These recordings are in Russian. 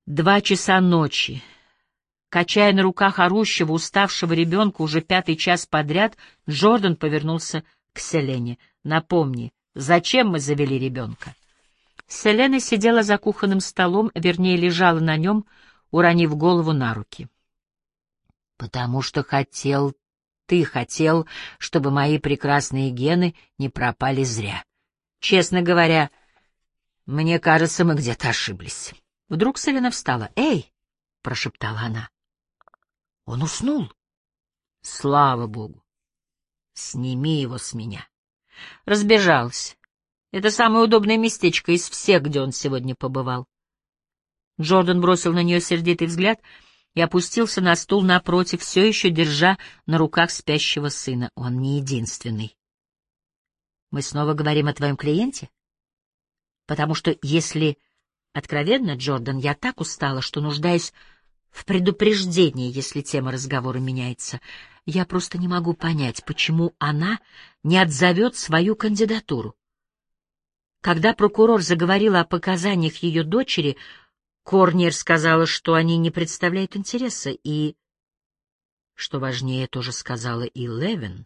2 часа ночи. Качая на руках орущего, уставшего ребенка уже 5-й час подряд, Джордан повернулся к Селене. «Напомни, зачем мы завели ребенка?» Селена сидела за кухонным столом, вернее, лежала на нем, уронив голову на руки. «Потому что ты хотел, чтобы мои прекрасные гены не пропали зря. Честно говоря, мне кажется, мы где-то ошиблись». Вдруг Селена встала. «Эй!» — прошептала она. «Он уснул!» «Слава Богу! Сними его с меня!» Разбежалась. Это самое удобное местечко из всех, где он сегодня побывал. Джордан бросил на нее сердитый взгляд и опустился на стул напротив, все еще держа на руках спящего сына. Он не единственный. «Мы снова говорим о твоем клиенте? Потому что, если откровенно, Джордан, я так устала, что нуждаюсь в предупреждении, если тема разговора меняется. Я просто не могу понять, почему она не отзовет свою кандидатуру. Когда прокурор заговорила о показаниях ее дочери, Корнер сказала, что они не представляют интереса, и, что важнее, тоже сказала и Левин.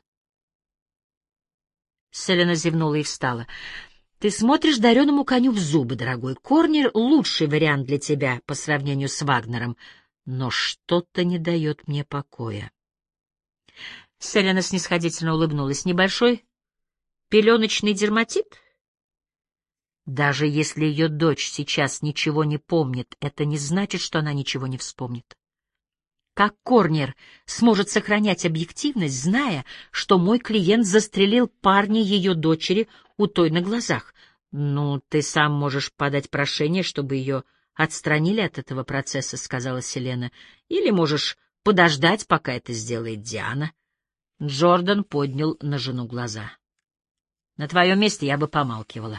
Селена зевнула и встала. «Ты смотришь дареному коню в зубы, дорогой. Корнер — лучший вариант для тебя по сравнению с Вагнером, но что-то не дает мне покоя». Селена снисходительно улыбнулась. «Небольшой пеленочный дерматит? Даже если ее дочь сейчас ничего не помнит, это не значит, что она ничего не вспомнит. Как Корнер сможет сохранять объективность, зная, что мой клиент застрелил парня ее дочери у той на глазах? Ну, ты сам можешь подать прошение, чтобы ее отстранили от этого процесса, — сказала Селена. Или можешь подождать, пока это сделает Диана. Джордан поднял на жену глаза. На твоем месте я бы помалкивала.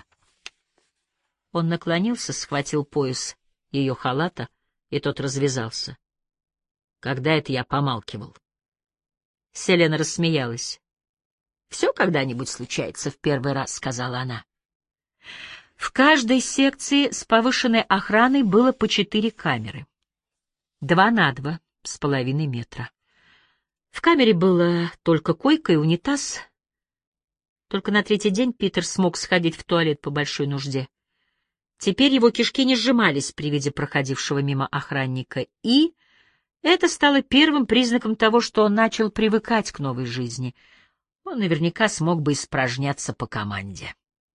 Он наклонился, схватил пояс ее халата, и тот развязался. Когда это я помалкивал? Селена рассмеялась. «Все когда-нибудь случается в первый раз», — сказала она. В каждой секции с повышенной охраной было по 4 камеры. 2 на 2,5 метра. В камере было только койка и унитаз. Только на 3-й день Питер смог сходить в туалет по большой нужде. Теперь его кишки не сжимались при виде проходившего мимо охранника, и это стало первым признаком того, что он начал привыкать к новой жизни. Он наверняка смог бы испражняться по команде.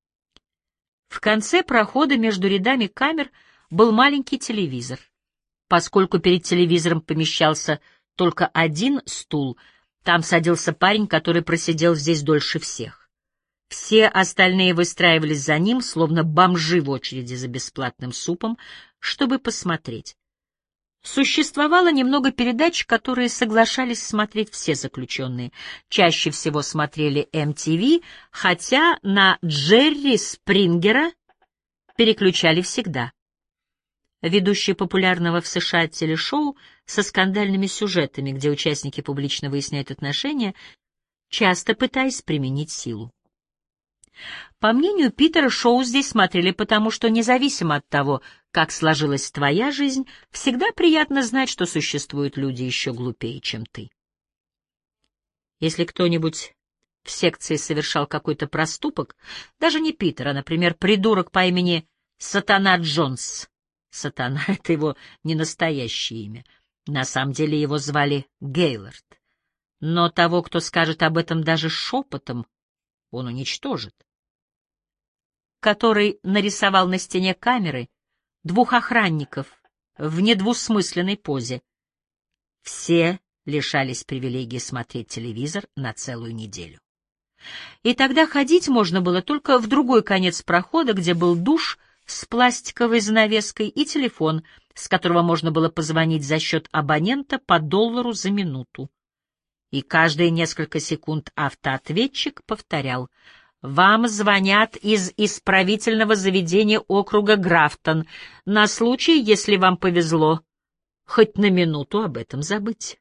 В конце прохода между рядами камер был маленький телевизор. Поскольку перед телевизором помещался только один стул, там садился парень, который просидел здесь дольше всех. Все остальные выстраивались за ним, словно бомжи в очереди за бесплатным супом, чтобы посмотреть. Существовало немного передач, которые соглашались смотреть все заключенные. Чаще всего смотрели MTV, хотя на Джерри Спрингера переключали всегда. Ведущий популярного в США телешоу со скандальными сюжетами, где участники публично выясняют отношения, часто пытаясь применить силу. По мнению Питера, шоу здесь смотрели потому, что независимо от того, как сложилась твоя жизнь, всегда приятно знать, что существуют люди еще глупее, чем ты. Если кто-нибудь в секции совершал какой-то проступок, даже не Питер, а, например, придурок по имени Сатана Джонс. Сатана — это его не настоящее имя. На самом деле его звали Гейлорд. Но того, кто скажет об этом даже шепотом, он уничтожит. Который нарисовал на стене камеры 2 охранников в недвусмысленной позе. Все лишались привилегии смотреть телевизор на целую неделю. И тогда ходить можно было только в другой конец прохода, где был душ с пластиковой занавеской и телефон, с которого можно было позвонить за счет абонента по $1 за минуту. И каждые несколько секунд автоответчик повторял: «Вам звонят из исправительного заведения округа Графтон на случай, если вам повезло хоть на минуту об этом забыть».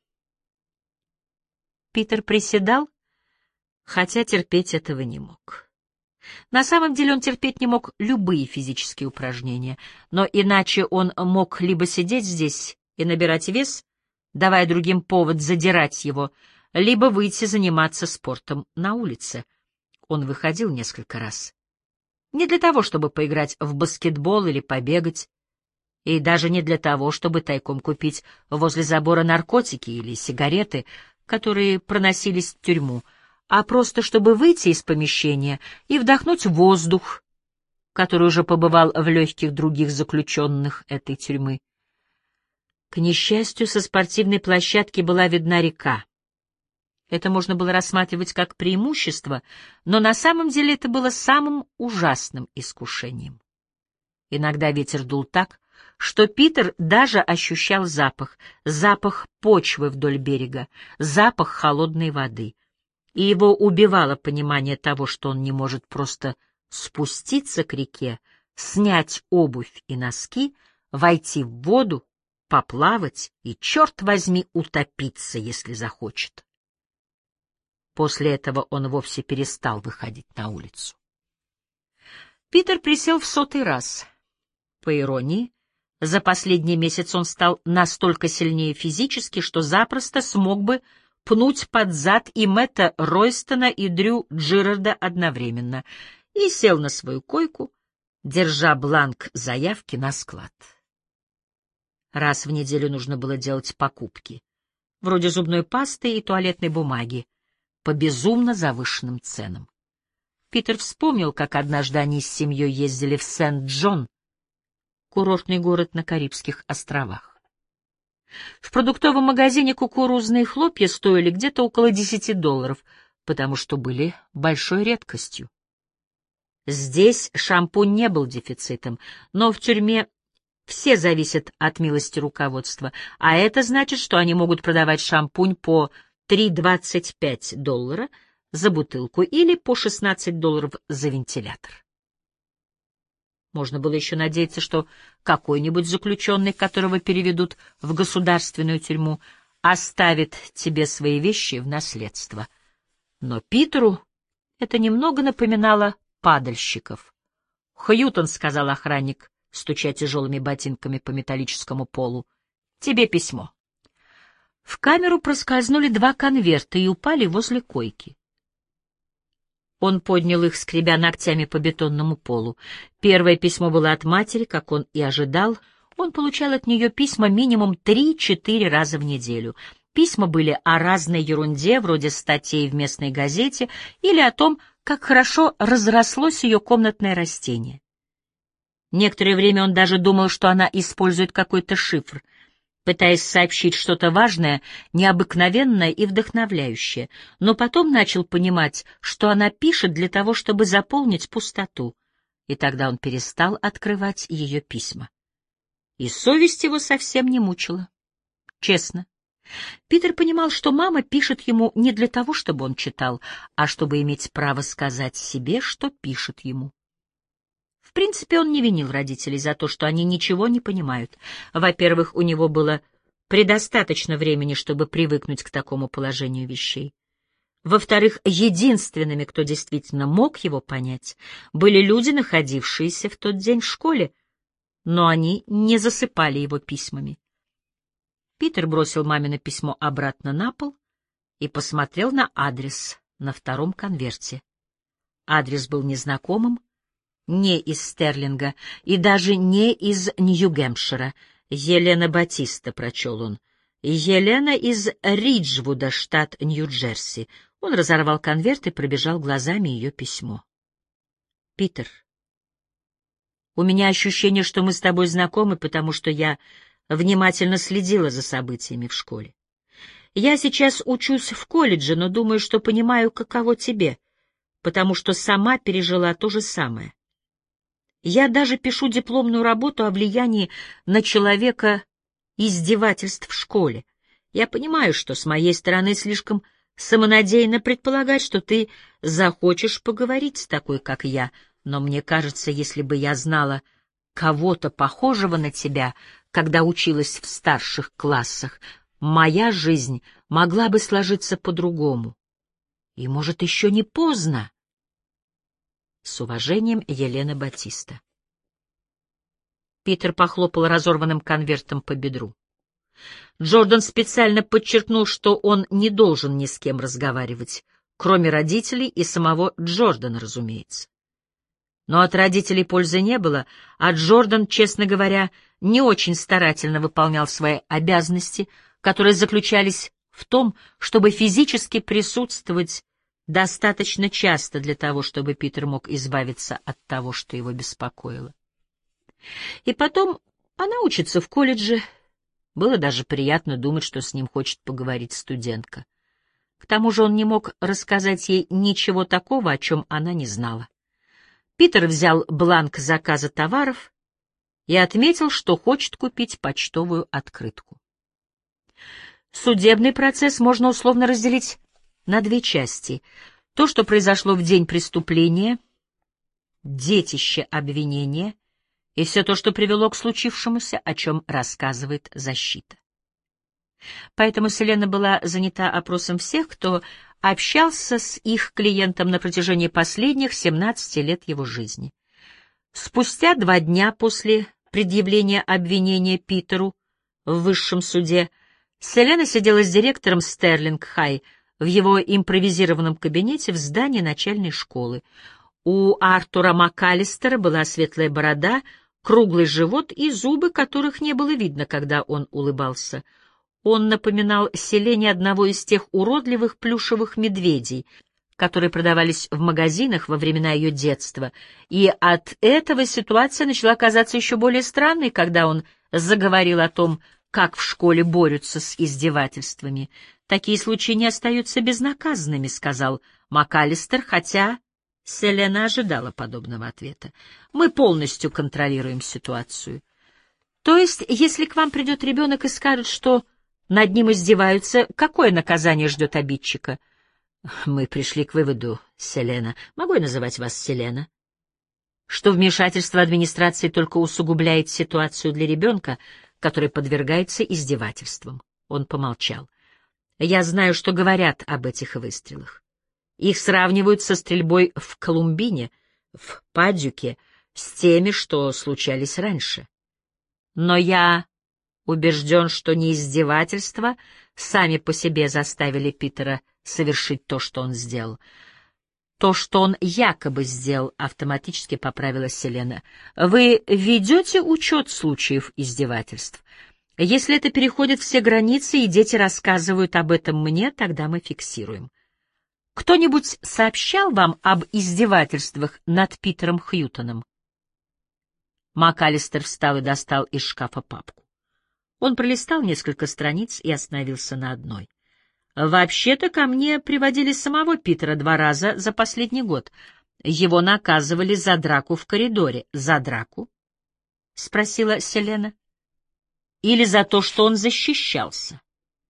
Питер приседал, хотя терпеть этого не мог. На самом деле он терпеть не мог любые физические упражнения, но иначе он мог либо сидеть здесь и набирать вес, давая другим повод задирать его, либо выйти заниматься спортом на улице. Он выходил несколько раз. Не для того, чтобы поиграть в баскетбол или побегать, и даже не для того, чтобы тайком купить возле забора наркотики или сигареты, которые проносились в тюрьму, а просто чтобы выйти из помещения и вдохнуть воздух, который уже побывал в легких других заключенных этой тюрьмы. К несчастью, со спортивной площадки была видна река. Это можно было рассматривать как преимущество, но на самом деле это было самым ужасным искушением. Иногда ветер дул так, что Питер даже ощущал запах почвы вдоль берега, запах холодной воды, и его убивало понимание того, что он не может просто спуститься к реке, снять обувь и носки, войти в воду, поплавать и, черт возьми, утопиться, если захочет. После этого он вовсе перестал выходить на улицу. Питер присел в 100-й раз. По иронии, за последний месяц он стал настолько сильнее физически, что запросто смог бы пнуть под зад и Мэтта Ройстона, и Дрю Джирарда одновременно, и сел на свою койку, держа бланк заявки на склад. Раз в неделю нужно было делать покупки, вроде зубной пасты и туалетной бумаги, по безумно завышенным ценам. Питер вспомнил, как однажды они с семьей ездили в Сент-Джон, курортный город на Карибских островах. В продуктовом магазине кукурузные хлопья стоили где-то около $10, потому что были большой редкостью. Здесь шампунь не был дефицитом, но в тюрьме все зависят от милости руководства, а это значит, что они могут продавать шампунь по $3.25 за бутылку или по $16 за вентилятор. Можно было еще надеяться, что какой-нибудь заключенный, которого переведут в государственную тюрьму, оставит тебе свои вещи в наследство. Но Питеру это немного напоминало падальщиков. «Хьютон», — сказал охранник, стуча тяжелыми ботинками по металлическому полу, — «тебе письмо». В камеру проскользнули 2 конверта и упали возле койки. Он поднял их, скребя ногтями по бетонному полу. Первое письмо было от матери, как он и ожидал. Он получал от нее письма минимум 3-4 раза в неделю. Письма были о разной ерунде, вроде статей в местной газете, или о том, как хорошо разрослось ее комнатное растение. Некоторое время он даже думал, что она использует какой-то шифр, пытаясь сообщить что-то важное, необыкновенное и вдохновляющее, но потом начал понимать, что она пишет для того, чтобы заполнить пустоту, и тогда он перестал открывать ее письма. И совесть его совсем не мучила. Честно. Питер понимал, что мама пишет ему не для того, чтобы он читал, а чтобы иметь право сказать себе, что пишет ему. В принципе, он не винил родителей за то, что они ничего не понимают. Во-первых, у него было предостаточно времени, чтобы привыкнуть к такому положению вещей. Во-вторых, единственными, кто действительно мог его понять, были люди, находившиеся в тот день в школе, но они не засыпали его письмами. Питер бросил мамино письмо обратно на пол и посмотрел на адрес на 2-м конверте. Адрес был незнакомым, не из Стерлинга и даже не из Нью-Гэмпшира. «Елена Батиста», — прочел он. «Елена из Риджвуда, штат Нью-Джерси». Он разорвал конверт и пробежал глазами ее письмо. «Питер, у меня ощущение, что мы с тобой знакомы, потому что я внимательно следила за событиями в школе. Я сейчас учусь в колледже, но думаю, что понимаю, каково тебе, потому что сама пережила то же самое. Я даже пишу дипломную работу о влиянии на человека издевательств в школе. Я понимаю, что с моей стороны слишком самонадеянно предполагать, что ты захочешь поговорить с такой, как я, но мне кажется, если бы я знала кого-то похожего на тебя, когда училась в старших классах, моя жизнь могла бы сложиться по-другому. И, может, еще не поздно. С уважением, Елена Батиста. Питер похлопал разорванным конвертом по бедру. Джордан специально подчеркнул, что он не должен ни с кем разговаривать, кроме родителей и самого Джордана, разумеется. Но от родителей пользы не было, а Джордан, честно говоря, не очень старательно выполнял свои обязанности, которые заключались в том, чтобы физически присутствовать достаточно часто для того, чтобы Питер мог избавиться от того, что его беспокоило. И потом она учится в колледже. Было даже приятно думать, что с ним хочет поговорить студентка. К тому же он не мог рассказать ей ничего такого, о чем она не знала. Питер взял бланк заказа товаров и отметил, что хочет купить почтовую открытку. Судебный процесс можно условно разделить на две части. То, что произошло в день преступления, детище обвинения, и все то, что привело к случившемуся, о чем рассказывает защита. Поэтому Селена была занята опросом всех, кто общался с их клиентом на протяжении последних 17 лет его жизни. Спустя 2 дня после предъявления обвинения Питеру в высшем суде Селена сидела с директором Стерлинг-Хай в его импровизированном кабинете в здании начальной школы. У Артура МакАлистера была светлая борода, круглый живот и зубы, которых не было видно, когда он улыбался. Он напоминал Селене одного из тех уродливых плюшевых медведей, которые продавались в магазинах во времена ее детства, и от этого ситуация начала казаться еще более странной, когда он заговорил о том, как в школе борются с издевательствами. «Такие случаи не остаются безнаказанными», — сказал МакАлистер, хотя Селена ожидала подобного ответа. «Мы полностью контролируем ситуацию. То есть, если к вам придет ребенок и скажет, что над ним издеваются, какое наказание ждет обидчика?» «Мы пришли к выводу, Селена, могу я называть вас Селена, что вмешательство администрации только усугубляет ситуацию для ребенка, который подвергается издевательствам». Он помолчал. «Я знаю, что говорят об этих выстрелах. Их сравнивают со стрельбой в Колумбине, в Падюке, с теми, что случались раньше. Но я убежден, что не издевательства сами по себе заставили Питера совершить то, что он сделал. То, что он якобы сделал, автоматически поправила Селена. Вы ведете учет случаев издевательств? Если это переходит все границы, и дети рассказывают об этом мне, тогда мы фиксируем. Кто-нибудь сообщал вам об издевательствах над Питером Хьютоном?» МакАлистер встал и достал из шкафа папку. Он пролистал несколько страниц и остановился на одной. «Вообще-то ко мне приводили самого Питера 2 раза за последний год. Его наказывали за драку в коридоре». «За драку?» — спросила Селена. «Или за то, что он защищался?»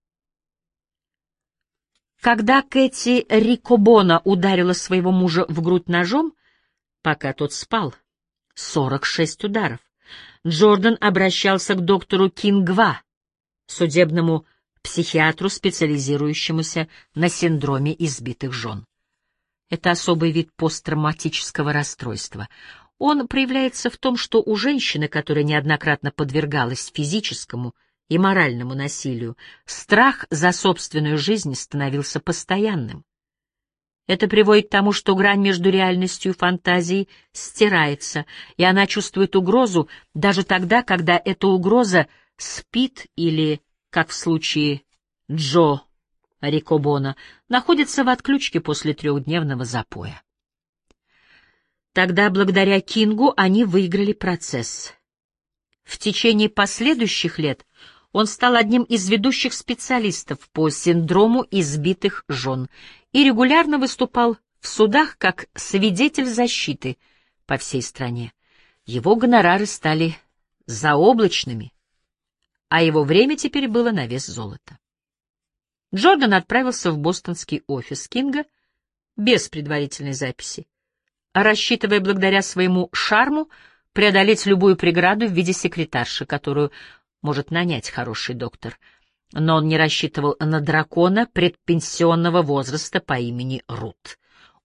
Когда Кэти Рикобона ударила своего мужа в грудь ножом, пока тот спал, 46 ударов, Джордан обращался к доктору Кингва, судебному психиатру, специализирующемуся на синдроме избитых жен. Это особый вид посттравматического расстройства. Он проявляется в том, что у женщины, которая неоднократно подвергалась физическому и моральному насилию, страх за собственную жизнь становился постоянным. Это приводит к тому, что грань между реальностью и фантазией стирается, и она чувствует угрозу даже тогда, когда эта угроза спит или, как в случае Джо Рикобона, находится в отключке после 3-дневного запоя. Тогда, благодаря Кингу, они выиграли процесс. В течение последующих лет он стал одним из ведущих специалистов по синдрому избитых жен и регулярно выступал в судах как свидетель защиты по всей стране. Его гонорары стали заоблачными, а его время теперь было на вес золота. Джордан отправился в бостонский офис Кинга без предварительной записи, рассчитывая благодаря своему шарму преодолеть любую преграду в виде секретарши, которую может нанять хороший доктор. Но он не рассчитывал на дракона предпенсионного возраста по имени Рут.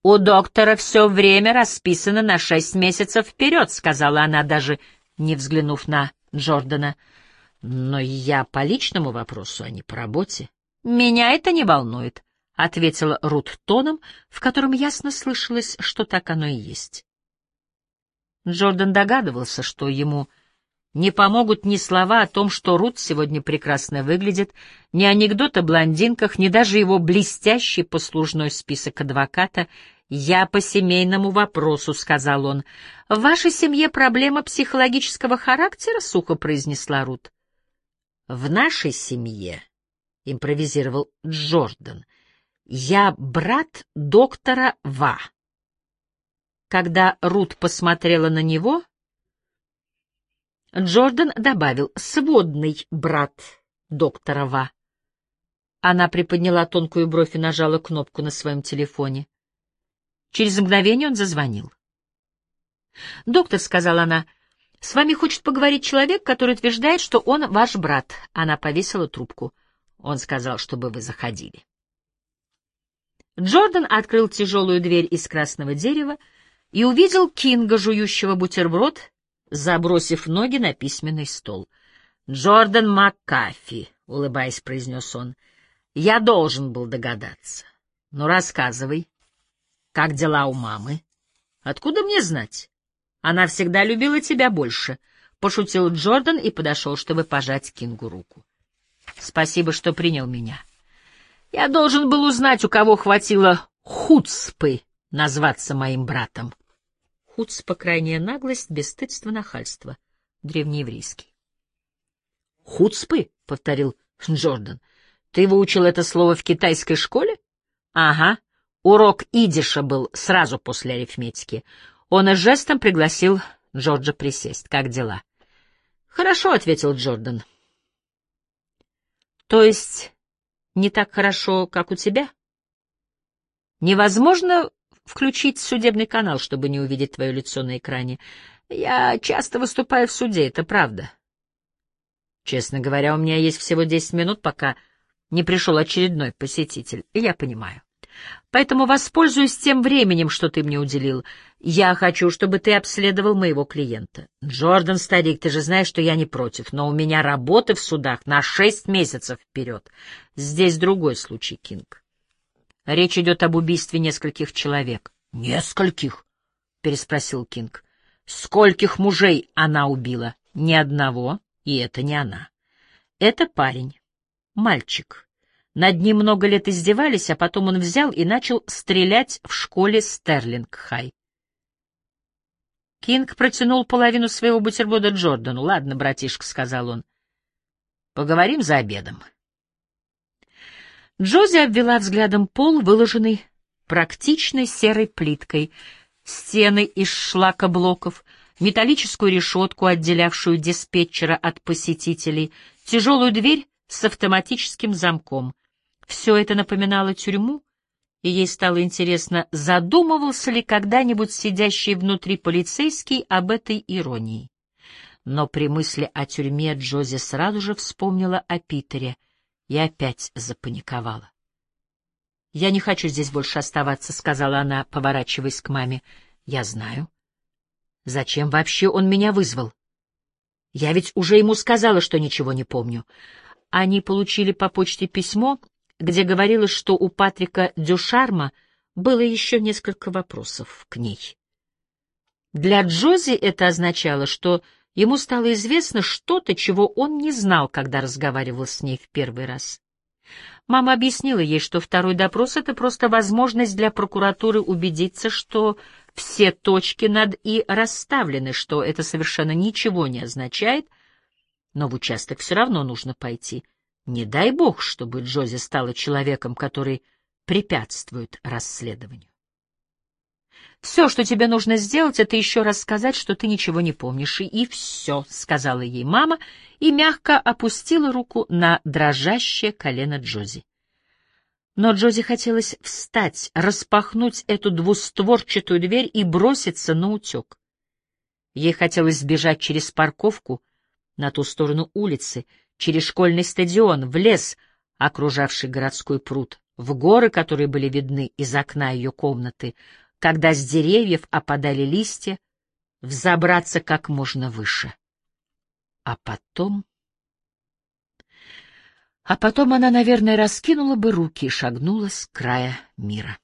«У доктора все время расписано на 6 месяцев вперед», — сказала она, даже не взглянув на Джордана. «Но я по личному вопросу, а не по работе». «Меня это не волнует», — ответила Рут тоном, в котором ясно слышалось, что так оно и есть. Джордан догадывался, что ему не помогут ни слова о том, что Рут сегодня прекрасно выглядит, ни анекдот о блондинках, ни даже его блестящий послужной список адвоката. «Я по семейному вопросу», — сказал он. «В вашей семье проблема психологического характера?» — сухо произнесла Рут. «В нашей семье», — импровизировал Джордан, — «я брат доктора Ва». Когда Рут посмотрела на него, Джордан добавил: «Сводный брат доктора Ва». Она приподняла тонкую бровь и нажала кнопку на своем телефоне. Через мгновение он зазвонил. «Доктор», — сказала она, — «с вами хочет поговорить человек, который утверждает, что он ваш брат». Она повесила трубку. Он сказал, чтобы вы заходили. Джордан открыл тяжелую дверь из красного дерева и увидел Кинга, жующего бутерброд, забросив ноги на письменный стол. «Джордан Маккафи», — улыбаясь, произнес он, — «я должен был догадаться. Ну, рассказывай, как дела у мамы?» «Откуда мне знать? Она всегда любила тебя больше», — пошутил Джордан и подошел, чтобы пожать Кингу руку. «Спасибо, что принял меня. Я должен был узнать, у кого хватило хуцпы назваться моим братом». Хуцпа — крайняя наглость, бесстыдство, нахальство. Древнееврейский. «Хуцпы?» — повторил Джордан. «Ты выучил это слово в китайской школе?» «Ага. Урок идиша был сразу после арифметики». Он и жестом пригласил Джорджа присесть. «Как дела?» «Хорошо», — ответил Джордан. «То есть не так хорошо, как у тебя?» «Невозможно включить судебный канал, чтобы не увидеть твое лицо на экране. Я часто выступаю в суде, это правда. Честно говоря, у меня есть всего 10 минут, пока не пришел очередной посетитель, и я понимаю. Поэтому воспользуюсь тем временем, что ты мне уделил. Я хочу, чтобы ты обследовал моего клиента. Джордан, старик, ты же знаешь, что я не против, но у меня работы в судах на 6 месяцев вперед. Здесь другой случай, Кинг. Речь идет об убийстве нескольких человек. «Нескольких?» — переспросил Кинг. «Скольких мужей она убила?» «Ни одного, и это не она. Это парень, мальчик. Над ним много лет издевались, а потом он взял и начал стрелять в школе Стерлинг-Хай». Кинг протянул половину своего бутерброда Джордану. «Ладно, братишка», — сказал он, — «поговорим за обедом». Джози обвела взглядом пол, выложенный практичной серой плиткой, стены из шлакоблоков, металлическую решетку, отделявшую диспетчера от посетителей, тяжелую дверь с автоматическим замком. Все это напоминало тюрьму, и ей стало интересно, задумывался ли когда-нибудь сидящий внутри полицейский об этой иронии. Но при мысли о тюрьме Джози сразу же вспомнила о Питере и опять запаниковала. «Я не хочу здесь больше оставаться», — сказала она, поворачиваясь к маме. «Я знаю. Зачем вообще он меня вызвал? Я ведь уже ему сказала, что ничего не помню». Они получили по почте письмо, где говорилось, что у Патрика Дюшарма было еще несколько вопросов к ней. Для Джози это означало, что ему стало известно что-то, чего он не знал, когда разговаривал с ней в первый раз. Мама объяснила ей, что второй допрос — это просто возможность для прокуратуры убедиться, что все точки над «и» расставлены, что это совершенно ничего не означает, но в участок все равно нужно пойти. Не дай бог, чтобы Джози стала человеком, который препятствует расследованию. «Все, что тебе нужно сделать, это еще раз сказать, что ты ничего не помнишь, и все», — сказала ей мама и мягко опустила руку на дрожащее колено Джози. Но Джози хотелось встать, распахнуть эту двустворчатую дверь и броситься наутек. Ей хотелось сбежать через парковку на ту сторону улицы, через школьный стадион, в лес, окружавший городской пруд, в горы, которые были видны из окна ее комнаты, когда с деревьев опадали листья, взобраться как можно выше. А потом... А потом она, наверное, раскинула бы руки и шагнула с края мира.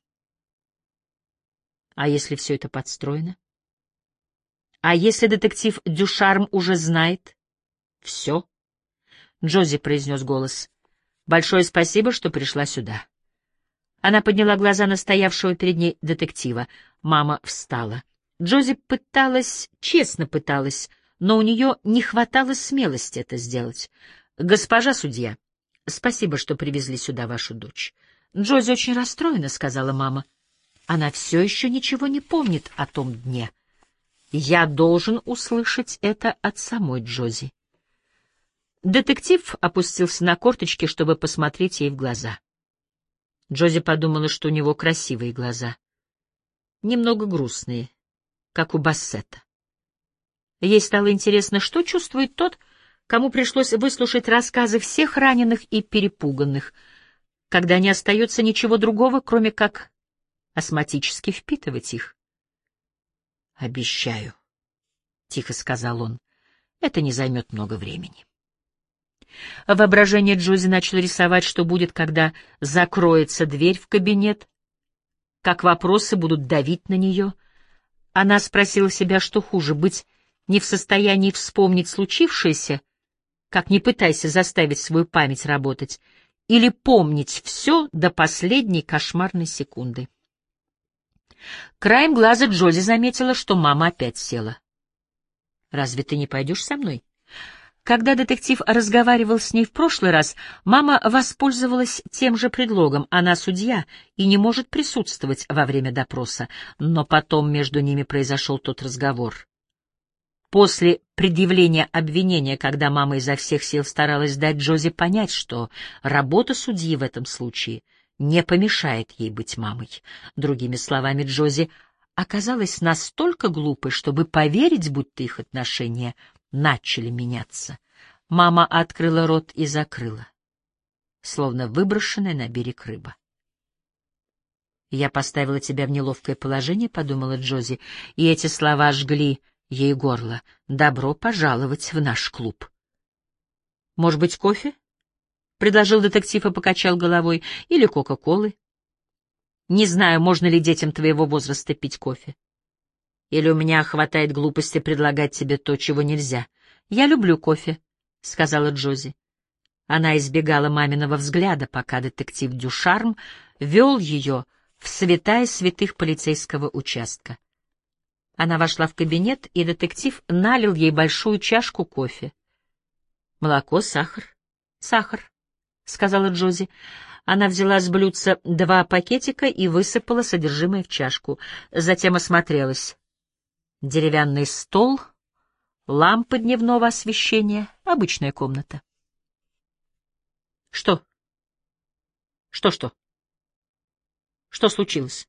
А если все это подстроено? А если детектив Дюшарм уже знает все? Джози произнес голос. Большое спасибо, что пришла сюда. Она подняла глаза на стоявшего перед ней детектива. Мама встала. Джози пыталась, честно пыталась, но у нее не хватало смелости это сделать. «Госпожа судья, спасибо, что привезли сюда вашу дочь». «Джози очень расстроена», — сказала мама. «Она все еще ничего не помнит о том дне. Я должен услышать это от самой Джози». Детектив опустился на корточки, чтобы посмотреть ей в глаза. Джози подумала, что у него красивые глаза. Немного грустные, как у Бассета. Ей стало интересно, что чувствует тот, кому пришлось выслушать рассказы всех раненых и перепуганных, когда не остается ничего другого, кроме как астматически впитывать их. «Обещаю», — тихо сказал он, — «это не займет много времени». Воображение Джози начало рисовать, что будет, когда закроется дверь в кабинет, как вопросы будут давить на нее. Она спросила себя, что хуже — быть не в состоянии вспомнить случившееся, как не пытайся заставить свою память работать, или помнить все до последней кошмарной секунды. Краем глаза Джози заметила, что мама опять села. «Разве ты не пойдешь со мной?» Когда детектив разговаривал с ней в прошлый раз, мама воспользовалась тем же предлогом. Она судья и не может присутствовать во время допроса, но потом между ними произошел тот разговор. После предъявления обвинения, когда мама изо всех сил старалась дать Джози понять, что работа судьи в этом случае не помешает ей быть мамой. Другими словами, Джози оказалась настолько глупой, чтобы поверить, будто их отношения начали меняться. Мама открыла рот и закрыла, словно выброшенная на берег рыба. «Я поставила тебя в неловкое положение», — подумала Джози, и эти слова жгли ей горло. «Добро пожаловать в наш клуб». «Может быть, кофе?» — предложил детектив и покачал головой. «Или кока-колы. Не знаю, можно ли детям твоего возраста пить кофе. Или у меня хватает глупости предлагать тебе то, чего нельзя. Я люблю кофе», — сказала Джози. Она избегала маминого взгляда, пока детектив Дюшарм вел ее в святая святых полицейского участка. Она вошла в кабинет, и детектив налил ей большую чашку кофе. «Молоко, сахар?» «Сахар», — сказала Джози. Она взяла с блюдца 2 пакетика и высыпала содержимое в чашку. Затем осмотрелась. Деревянный стол, лампы дневного освещения, обычная комната. Что? Что? Что случилось?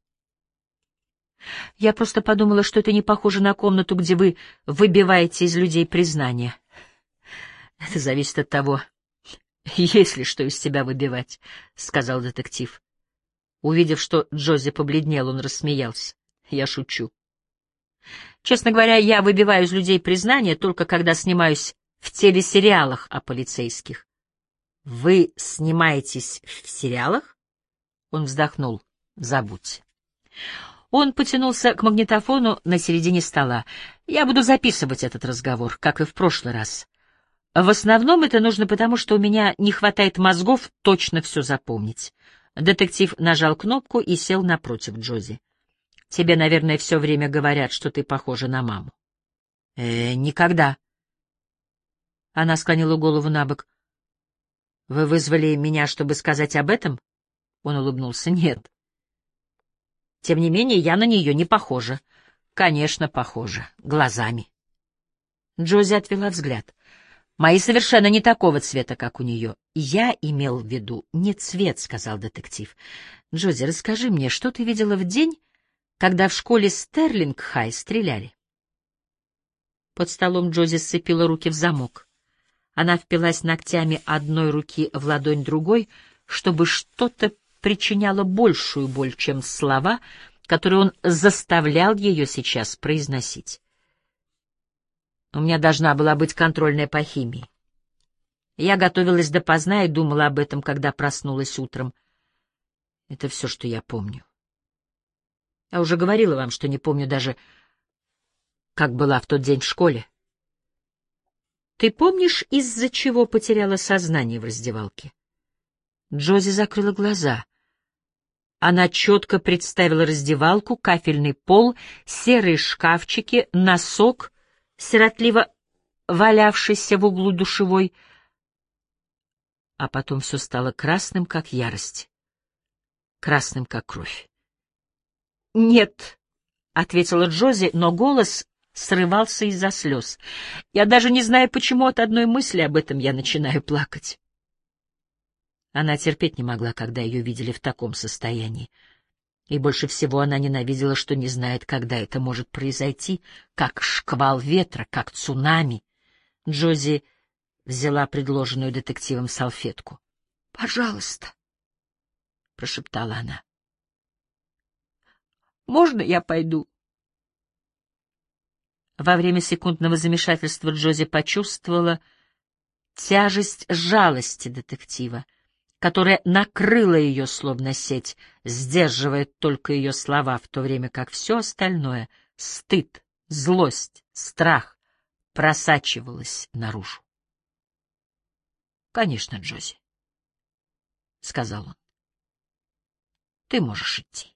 Я просто подумала, что это не похоже на комнату, где вы выбиваете из людей признание. Это зависит от того, есть ли что из тебя выбивать, — сказал детектив. Увидев, что Джози побледнел, он рассмеялся. Я шучу. Честно говоря, я выбиваю из людей признание только когда снимаюсь в телесериалах о полицейских. Вы снимаетесь в сериалах? Он вздохнул. Забудьте. Он потянулся к магнитофону на середине стола. Я буду записывать этот разговор, как и в прошлый раз. В основном это нужно потому, что у меня не хватает мозгов точно все запомнить. Детектив нажал кнопку и сел напротив Джози. Тебе, наверное, все время говорят, что ты похожа на маму. Никогда. Она склонила голову набок. Вы вызвали меня, чтобы сказать об этом? Он улыбнулся. Нет. Тем не менее, я на нее не похожа. Конечно, похожа. Глазами. Джози отвела взгляд. Мои совершенно не такого цвета, как у нее. Я имел в виду не цвет, сказал детектив. Джози, расскажи мне, что ты видела в день, когда в школе Стерлинг-Хай стреляли? Под столом Джози сцепила руки в замок. Она впилась ногтями одной руки в ладонь другой, чтобы что-то причиняло большую боль, чем слова, которую он заставлял ее сейчас произносить. У меня должна была быть контрольная по химии. Я готовилась допоздна и думала об этом, когда проснулась утром. Это все, что я помню. Я уже говорила вам, что не помню даже, как была в тот день в школе. Ты помнишь, из-за чего потеряла сознание в раздевалке? Джози закрыла глаза. Она четко представила раздевалку, кафельный пол, серые шкафчики, носок, сиротливо валявшийся в углу душевой, а потом все стало красным, как ярость, красным, как кровь. «Нет», — ответила Джози, но голос срывался из-за слез. «Я даже не знаю, почему от одной мысли об этом я начинаю плакать». Она терпеть не могла, когда ее видели в таком состоянии. И больше всего она ненавидела, что не знает, когда это может произойти, как шквал ветра, как цунами. Джози взяла предложенную детективом салфетку. «Пожалуйста», — прошептала она. «Можно я пойду?» Во время секундного замешательства Джози почувствовала тяжесть жалости детектива, которая накрыла ее словно сеть, сдерживая только ее слова, в то время как все остальное — стыд, злость, страх — просачивалось наружу. «Конечно, Джози», — сказал он, — «ты можешь идти».